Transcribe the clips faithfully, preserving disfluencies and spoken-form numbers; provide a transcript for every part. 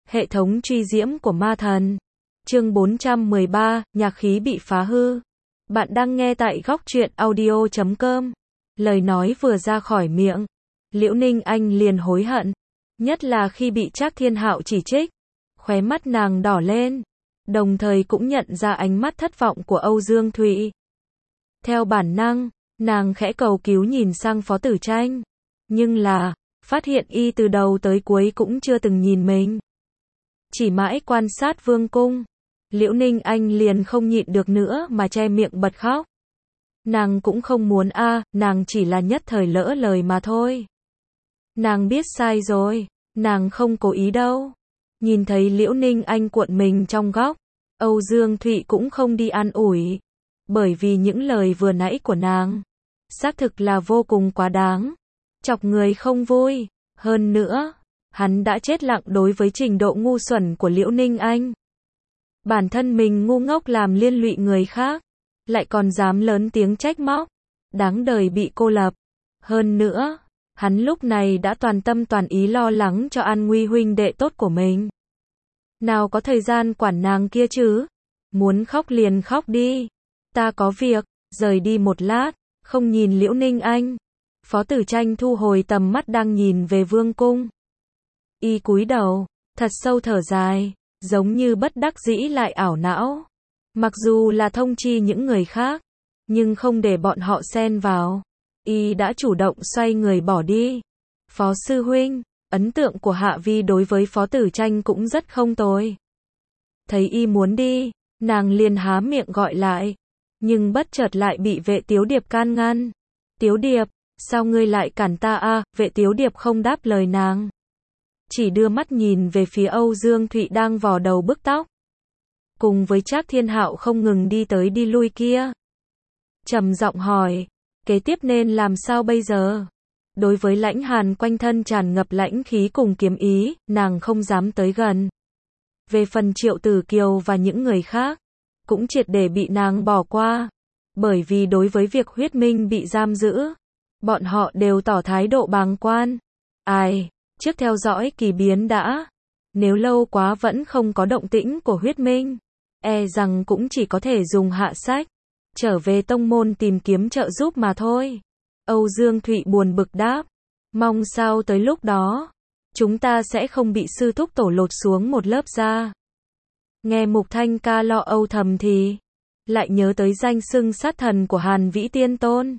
Hệ thống truy diễm của ma thần. Chương bốn trăm mười ba, nhạc khí bị phá hư. Bạn đang nghe tại góc truyện audio chấm com. Lời nói vừa ra khỏi miệng, Liễu Ninh Anh liền hối hận, nhất là khi bị Trác Thiên Hạo chỉ trích, khóe mắt nàng đỏ lên, đồng thời cũng nhận ra ánh mắt thất vọng của Âu Dương Thụy. Theo bản năng, nàng khẽ cầu cứu nhìn sang Phó Tử Tranh, nhưng là, phát hiện y từ đầu tới cuối cũng chưa từng nhìn mình. Chỉ mãi quan sát vương cung, Liễu Ninh Anh liền không nhịn được nữa mà che miệng bật khóc. Nàng cũng không muốn a, à, nàng chỉ là nhất thời lỡ lời mà thôi. Nàng biết sai rồi, nàng không cố ý đâu. Nhìn thấy Liễu Ninh Anh cuộn mình trong góc, Âu Dương Thụy cũng không đi an ủi, bởi vì những lời vừa nãy của nàng, xác thực là vô cùng quá đáng, chọc người không vui. Hơn nữa, hắn đã chết lặng đối với trình độ ngu xuẩn của Liễu Ninh Anh. Bản thân mình ngu ngốc làm liên lụy người khác, lại còn dám lớn tiếng trách móc, đáng đời bị cô lập. Hơn nữa, hắn lúc này đã toàn tâm toàn ý lo lắng cho an nguy huynh đệ tốt của mình. Nào có thời gian quản nàng kia chứ, muốn khóc liền khóc đi. Ta có việc, rời đi một lát, không nhìn Liễu Ninh Anh. Phó Tử Tranh thu hồi tầm mắt đang nhìn về vương cung. Y cúi đầu, thật sâu thở dài, giống như bất đắc dĩ lại ảo não. Mặc dù là thông chi những người khác, nhưng không để bọn họ xen vào. Y đã chủ động xoay người bỏ đi. Phó sư huynh, ấn tượng của Hạ Vi đối với Phó Tử Tranh cũng rất không tồi. Thấy y muốn đi, nàng liền há miệng gọi lại, nhưng bất chợt lại bị Vệ Tiếu Điệp can ngăn. Tiếu Điệp, sao ngươi lại cản ta a? À? Vệ Tiếu Điệp không đáp lời nàng, chỉ đưa mắt nhìn về phía Âu Dương Thụy đang vò đầu bứt tóc, cùng với Trác Thiên Hạo không ngừng đi tới đi lui kia. Trầm giọng hỏi, kế tiếp nên làm sao bây giờ? Đối với Lãnh Hàn quanh thân tràn ngập lãnh khí cùng kiếm ý, nàng không dám tới gần. Về phần Triệu Tử Kiều và những người khác, cũng triệt để bị nàng bỏ qua, bởi vì đối với việc Huyết Minh bị giam giữ, bọn họ đều tỏ thái độ bàng quan. Ai, trước theo dõi kỳ biến đã, nếu lâu quá vẫn không có động tĩnh của Huyết Minh, e rằng cũng chỉ có thể dùng hạ sách, trở về tông môn tìm kiếm trợ giúp mà thôi. Âu Dương Thụy buồn bực đáp, mong sao tới lúc đó, chúng ta sẽ không bị sư thúc tổ lột xuống một lớp da. Nghe Mục Thanh ca lo âu thầm thì, lại nhớ tới danh xưng sát thần của Hàn Vĩ Tiên Tôn.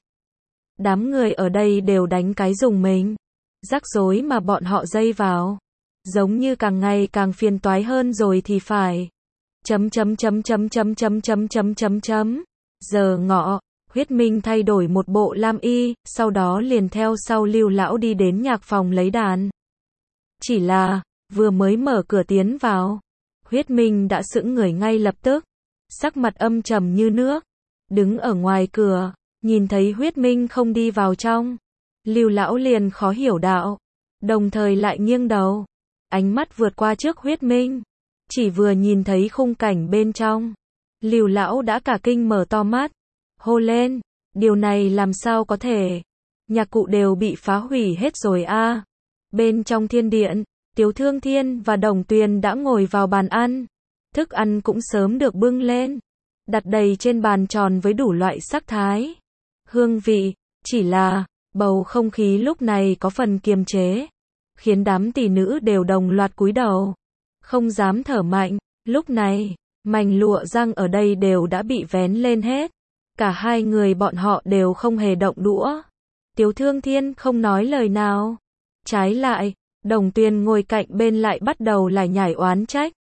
Đám người ở đây đều đánh cái dùng mình, rắc rối mà bọn họ dây vào, giống như càng ngày càng phiền toái hơn rồi thì phải. Chấm chấm chấm chấm chấm chấm chấm chấm chấm chấm. Giờ ngọ, Huyết Minh thay đổi một bộ lam y, sau đó liền theo sau Lưu lão đi đến nhạc phòng lấy đàn. Chỉ là, vừa mới mở cửa tiến vào, Huyết Minh đã sững người ngay lập tức, sắc mặt âm trầm như nước, đứng ở ngoài cửa, nhìn thấy Huyết Minh không đi vào trong, Lưu lão liền khó hiểu đạo, đồng thời lại nghiêng đầu, ánh mắt vượt qua trước Huyết Minh, chỉ vừa nhìn thấy khung cảnh bên trong, Lưu lão đã cả kinh mở to mắt, hô lên, điều này làm sao có thể? Nhạc cụ đều bị phá hủy hết rồi a. À. Bên trong thiên điện, Tiếu Thương Thiên và Đồng Tuyền đã ngồi vào bàn ăn, thức ăn cũng sớm được bưng lên, đặt đầy trên bàn tròn với đủ loại sắc thái, hương vị, chỉ là bầu không khí lúc này có phần kiềm chế, khiến đám tỷ nữ đều đồng loạt cúi đầu, không dám thở mạnh. Lúc này, mảnh lụa răng ở đây đều đã bị vén lên hết, cả hai người bọn họ đều không hề động đũa. Tiếu Thương Thiên không nói lời nào, trái lại, Đồng Tuyền ngồi cạnh bên lại bắt đầu lải nhải oán trách.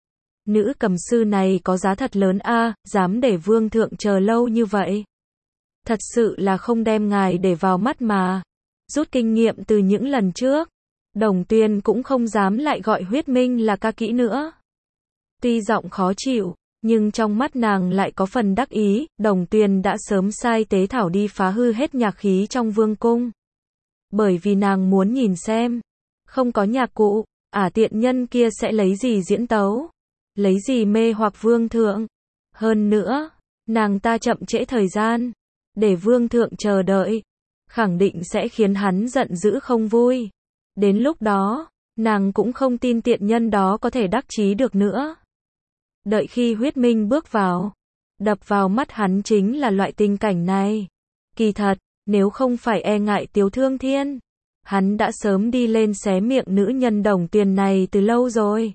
Nữ cầm sư này có giá thật lớn a, à, dám để vương thượng chờ lâu như vậy. Thật sự là không đem ngài để vào mắt mà. Rút kinh nghiệm từ những lần trước, Đồng Tuyền cũng không dám lại gọi Huyết Minh là ca kỹ nữa. Tuy giọng khó chịu, nhưng trong mắt nàng lại có phần đắc ý, Đồng Tuyền đã sớm sai tế thảo đi phá hư hết nhạc khí trong vương cung. Bởi vì nàng muốn nhìn xem, không có nhạc cụ, ả tiện nhân kia sẽ lấy gì diễn tấu, lấy gì mê hoặc vương thượng. Hơn nữa, nàng ta chậm trễ thời gian, để vương thượng chờ đợi, khẳng định sẽ khiến hắn giận dữ không vui. Đến lúc đó, Nàng cũng không tin tiện nhân đó có thể đắc chí được nữa. Đợi khi Huyết Minh bước vào, đập vào mắt hắn chính là loại tình cảnh này. Kỳ thật, nếu không phải e ngại Tiếu Thương Thiên, hắn đã sớm đi lên xé miệng nữ nhân Đồng Tuyền này từ lâu rồi.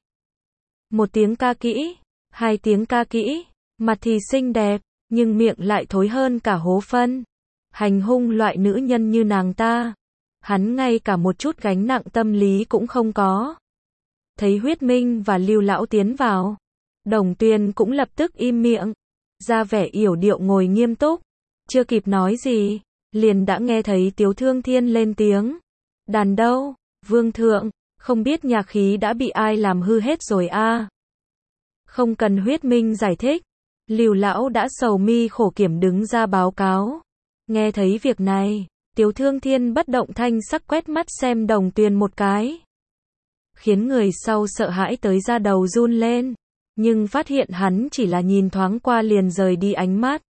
Một tiếng ca kỹ, hai tiếng ca kỹ, mặt thì xinh đẹp, nhưng miệng lại thối hơn cả hố phân. Hành hung loại nữ nhân như nàng ta, hắn ngay cả một chút gánh nặng tâm lý cũng không có. Thấy Huyết Minh và Lưu Lão tiến vào, Đồng Tuyền cũng lập tức im miệng, ra vẻ yểu điệu ngồi nghiêm túc. Chưa kịp nói gì, liền đã nghe thấy Tiếu Thương Thiên lên tiếng. Đàn đâu, Vương thượng, không biết nhạc khí đã bị ai làm hư hết rồi a? À? Không cần Huyết Minh giải thích, Lưu Lão đã sầu mi khổ kiểm đứng ra báo cáo. Nghe thấy việc này, Tiếu Thương Thiên bất động thanh sắc quét mắt xem Đồng Tuyền một cái, khiến người sau sợ hãi tới da đầu run lên, nhưng phát hiện hắn chỉ là nhìn thoáng qua liền rời đi ánh mắt.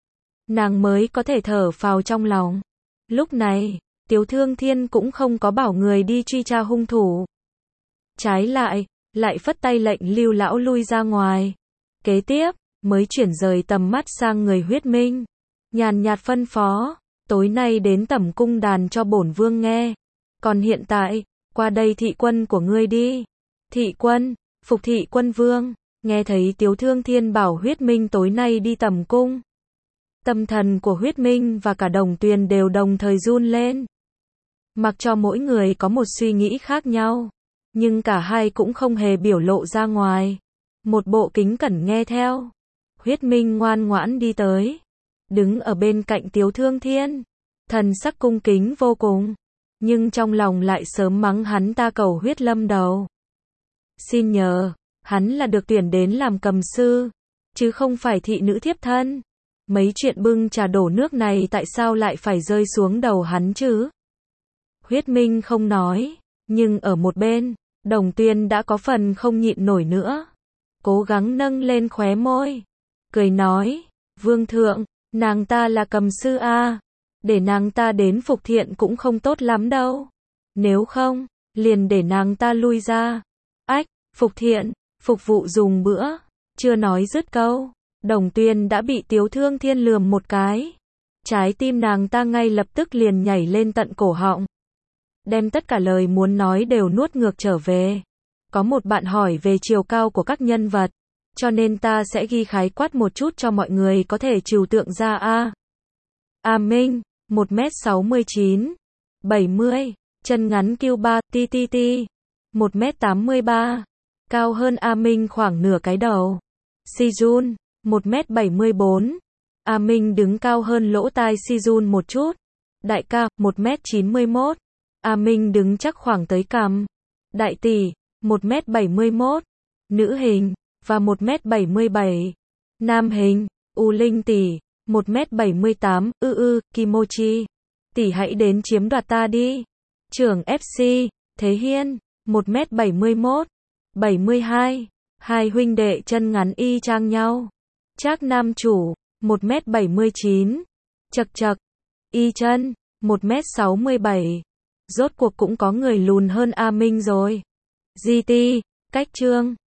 Nàng mới có thể thở phào trong lòng. Lúc này, Tiếu Thương Thiên cũng không có bảo người đi truy tra hung thủ. Trái lại, lại phất tay lệnh Lưu Lão lui ra ngoài. Kế tiếp, mới chuyển rời tầm mắt sang người Huyết Minh. Nhàn nhạt phân phó, tối nay đến Tẩm Cung đàn cho bổn vương nghe. Còn hiện tại, qua đây thị quân của ngươi đi. Thị quân, phục thị quân vương. Nghe thấy Tiếu Thương Thiên bảo Huyết Minh tối nay đi Tẩm Cung, tâm thần của Huyết Minh và cả Đồng Tuyền đều đồng thời run lên. Mặc cho mỗi người có một suy nghĩ khác nhau, nhưng cả hai cũng không hề biểu lộ ra ngoài. Một bộ kính cẩn nghe theo. Huyết Minh ngoan ngoãn đi tới, đứng ở bên cạnh Tiếu Thương Thiên, thần sắc cung kính vô cùng, nhưng trong lòng lại sớm mắng hắn ta cầu huyết lâm đầu. Xin nhờ, hắn là được tuyển đến làm cầm sư, chứ không phải thị nữ thiếp thân. Mấy chuyện bưng trà đổ nước này tại sao lại phải rơi xuống đầu hắn chứ? Huyết Minh không nói, nhưng ở một bên, Đồng Tuyền đã có phần không nhịn nổi nữa. Cố gắng nâng lên khóe môi, cười nói, Vương thượng, nàng ta là cầm sư a, để nàng ta đến phục thiện cũng không tốt lắm đâu. Nếu không, liền để nàng ta lui ra. Ách, phục thiện, phục vụ dùng bữa, chưa nói dứt câu, Đồng Tuyền đã bị Tiếu Thương Thiên lườm một cái. Trái tim nàng ta ngay lập tức liền nhảy lên tận cổ họng, đem tất cả lời muốn nói đều nuốt ngược trở về. Có một bạn hỏi về chiều cao của các nhân vật, cho nên ta sẽ ghi khái quát một chút cho mọi người có thể trừu tượng ra a. A Minh, một mét sáu mươi chín, bảy mươi, chân ngắn Q ba, ti ti ti, một mét tám mươi ba, cao hơn A Minh khoảng nửa cái đầu. Si Jun, một mét bảy mươi bốn, A Minh đứng cao hơn lỗ tai Si Jun một chút. Đại ca, một mét chín mươi mốt, A Minh đứng chắc khoảng tới cằm. Đại tỷ, một mét bảy mươi mốt, nữ hình, và một mét bảy mươi bảy, nam hình. U Linh tỷ, một mét bảy mươi tám, ư ư, Kimochi, tỷ hãy đến chiếm đoạt ta đi. Trưởng ép xê, Thế Hiên, một mét bảy mươi mốt, bảy mươi hai, hai huynh đệ chân ngắn y chang nhau. Trác nam chủ, một mét bảy mươi chín, chật chật, y chân, một mét sáu mươi bảy. Rốt cuộc cũng có người lùn hơn A Minh rồi. giê tê, cách chương